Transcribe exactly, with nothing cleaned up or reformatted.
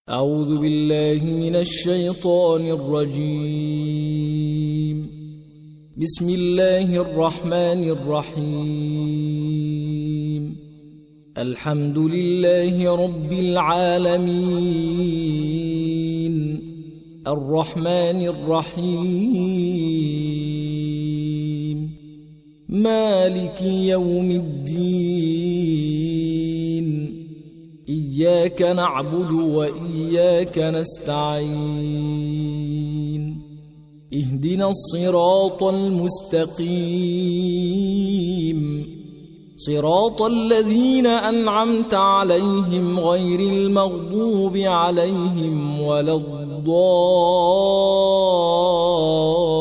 أعوذ بالله من الشيطان الرجيم. بسم الله الرحمن الرحيم. الحمد لله رب العالمين الرحمن الرحيم مالك يوم الدين. إياك نعبد وإياك نستعين. اهدنا الصراط المستقيم صراط الذين أنعمت عليهم غير المغضوب عليهم ولا الضالين.